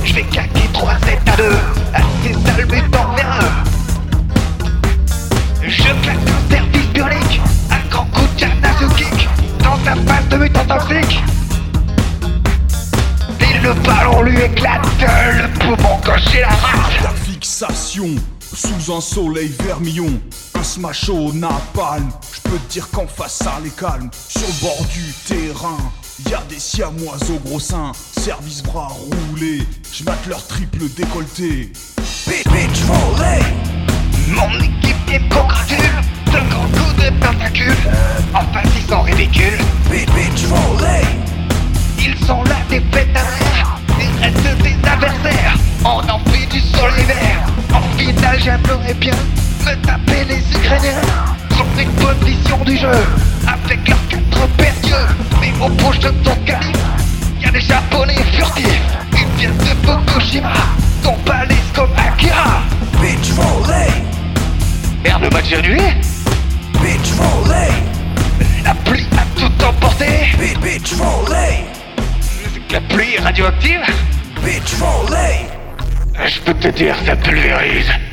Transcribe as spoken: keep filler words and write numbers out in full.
Je vais claquer trois sept à deux à ces sales mutants nerveux. Je claque un service bionique, un grand coup de cadenas au kick dans sa face de mutant toxique. Et le ballon lui éclate, le poumon gauche et la rate. La fixation sous un soleil vermillon, un smash au napalm. J'peux te dire qu'en face ça les calme. Sur le bord du terrain, y'a des siamois au gros sein, service bras roulés, j'mate leur triple décolleté. Bitch volley. Mon équipier me congratule de grands coups de tentacules. En face ils sont ridicules. Bitch volley. Ils sont la défaite à l'air, ils restent des adversaires. On en fait du sol l'hiver. En finale j'aimerais bien me taper les Ukrainiens. Ils ont une bonne vision du jeu, avec leurs quatre paires d'yeux. Mais au proche de ton calibre, y'a des japonais furtifs. Ils viennent de Fukushima, sont balèzes comme Akira. Bitch volley. Merde, le match est annulé. Bitch volley. La pluie a tout emporté. Bitch volley. La pluie est radioactive. Bitch volley. Je peux te dire, ça pulvérise.